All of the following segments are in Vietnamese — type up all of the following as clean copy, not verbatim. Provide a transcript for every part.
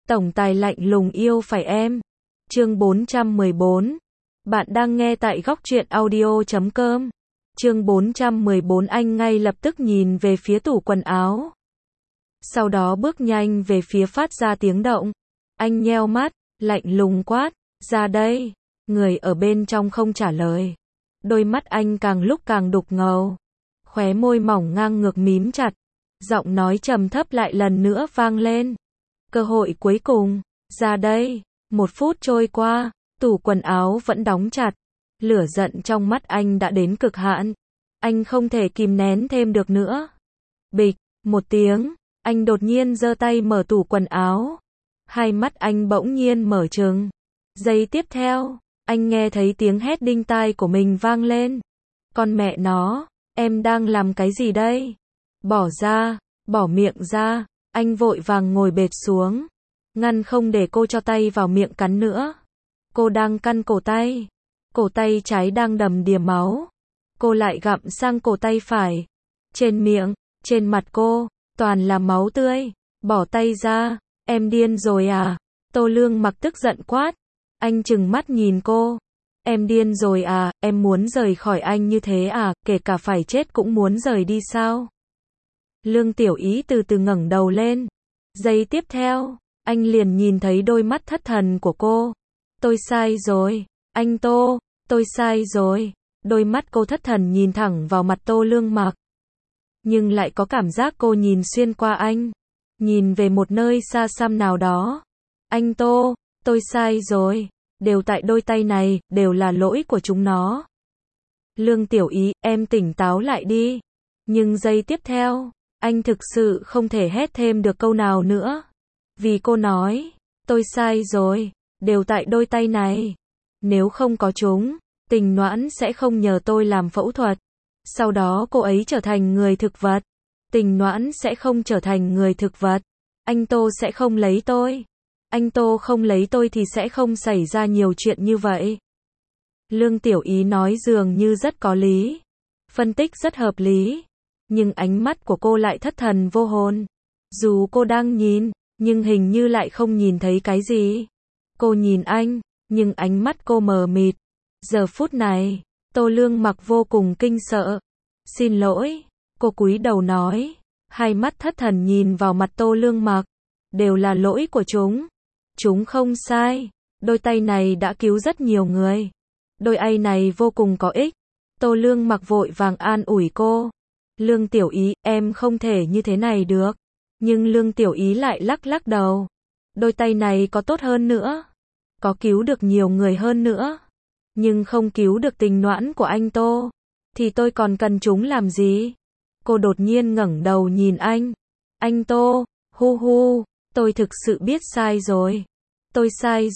Tổng tài lạnh lùng yêu phải em. Chương 414. Bạn đang nghe tại góc truyện audio.com. Chương 414. Anh ngay lập tức nhìn về phía tủ quần áo. Sau đó bước nhanh về phía phát ra tiếng động. Anh nheo mắt, lạnh lùng quát, ra đây. Người ở bên trong không trả lời. Đôi mắt anh càng lúc càng đục ngầu. Khóe môi mỏng ngang ngược mím chặt. Giọng nói trầm thấp lại lần nữa vang lên. Cơ hội cuối cùng, ra đây. 1 phút trôi qua, tủ quần áo vẫn đóng chặt. Lửa giận trong mắt anh đã đến cực hạn. Anh không thể kìm nén thêm được nữa. Bịch, một tiếng, anh đột nhiên giơ tay mở tủ quần áo. Hai mắt anh bỗng nhiên mở trừng. Giây tiếp theo, anh nghe thấy tiếng hét đinh tai của mình vang lên. Con mẹ nó, em đang làm cái gì đây? Bỏ ra, bỏ miệng ra. Anh vội vàng ngồi bệt xuống, ngăn không để cô cho tay vào miệng cắn nữa. Cô đang căn cổ tay trái đang đầm đìa máu. Cô lại gặm sang cổ tay phải. Trên miệng, trên mặt cô, toàn là máu tươi. Bỏ tay ra, em điên rồi à? Tô Lương Mặc tức giận quát. Anh trừng mắt nhìn cô. Em điên rồi à, em muốn rời khỏi anh như thế à, kể cả phải chết cũng muốn rời đi sao? Lương Tiểu Ý từ từ ngẩng đầu lên. Giây tiếp theo, anh liền nhìn thấy đôi mắt thất thần của cô. Tôi sai rồi, anh Tô, tôi sai rồi. Đôi mắt cô thất thần nhìn thẳng vào mặt Tô Lương Mặc. Nhưng lại có cảm giác cô nhìn xuyên qua anh. Nhìn về một nơi xa xăm nào đó. Anh Tô, tôi sai rồi. Đều tại đôi tay này, đều là lỗi của chúng nó. Lương Tiểu Ý, em tỉnh táo lại đi. Nhưng giây tiếp theo, anh thực sự không thể hét thêm được câu nào nữa. Vì cô nói, tôi sai rồi, đều tại đôi tay này. Nếu không có chúng, Tình Noãn sẽ không nhờ tôi làm phẫu thuật. Sau đó cô ấy trở thành người thực vật. Tình Noãn sẽ không trở thành người thực vật. Anh Tô sẽ không lấy tôi. Anh Tô không lấy tôi thì sẽ không xảy ra nhiều chuyện như vậy. Lương Tiểu Ý nói dường như rất có lý. Phân tích rất hợp lý. Nhưng ánh mắt của cô lại thất thần vô hồn. Dù cô đang nhìn, nhưng hình như lại không nhìn thấy cái gì. Cô nhìn anh, nhưng ánh mắt cô mờ mịt. Giờ phút này, Tô Lương Mặc vô cùng kinh sợ. Xin lỗi, cô cúi đầu nói. Hai mắt thất thần nhìn vào mặt Tô Lương Mặc. Đều là lỗi của chúng. Chúng không sai. Đôi tay này đã cứu rất nhiều người. Đôi tay này vô cùng có ích. Tô Lương Mặc vội vàng an ủi cô. Lương Tiểu Ý, em không thể như thế này được. Nhưng Lương Tiểu Ý lại lắc lắc đầu. Đôi tay này có tốt hơn nữa. Có cứu được nhiều người hơn nữa. Nhưng không cứu được Tình Noãn của anh Tô. Thì tôi còn cần chúng làm gì? Cô đột nhiên ngẩng đầu nhìn anh. Anh Tô, hu hu, tôi thực sự biết sai rồi. Tôi sai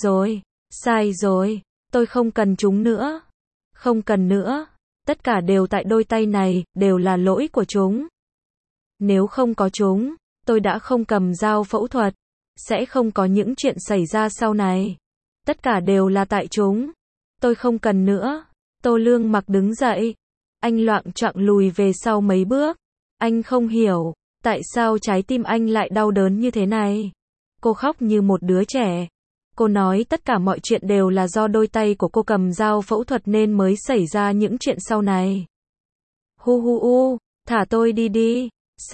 rồi, tôi không cần chúng nữa. Không cần nữa. Tất cả đều tại đôi tay này, đều là lỗi của chúng. Nếu không có chúng, tôi đã không cầm dao phẫu thuật. Sẽ không có những chuyện xảy ra sau này. Tất cả đều là tại chúng. Tôi không cần nữa. Tô Lương Mặc đứng dậy. Anh loạng choạng lùi về sau mấy bước. Anh không hiểu, tại sao trái tim anh lại đau đớn như thế này. Cô khóc như một đứa trẻ. Cô nói tất cả mọi chuyện đều là do đôi tay của cô cầm dao phẫu thuật nên mới xảy ra những chuyện sau này. Hu hu u, thả tôi đi đi.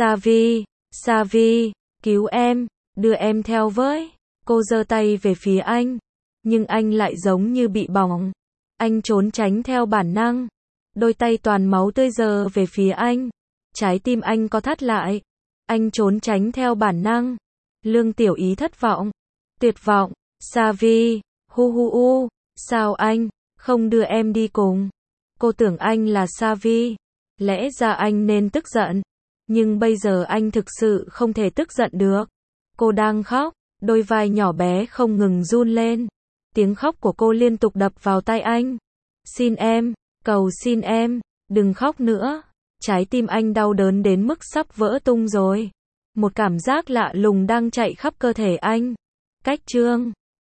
Savi, cứu em, đưa em theo với. Cô giơ tay về phía anh. Nhưng anh lại giống như bị bỏng. Anh trốn tránh theo bản năng. Đôi tay toàn máu tươi giơ về phía anh. Trái tim anh co thắt lại. Anh trốn tránh theo bản năng. Lương Tiểu Ý thất vọng. Tuyệt vọng. Savi, hu hu u, sao anh không đưa em đi cùng? Cô tưởng anh là Savi. Lẽ ra anh nên tức giận. Nhưng bây giờ anh thực sự không thể tức giận được. Cô đang khóc. Đôi vai nhỏ bé không ngừng run lên. Tiếng khóc của cô liên tục đập vào tai anh. Xin em, cầu xin em, đừng khóc nữa. Trái tim anh đau đớn đến mức sắp vỡ tung rồi. Một cảm giác lạ lùng đang chạy khắp cơ thể anh. Cách chương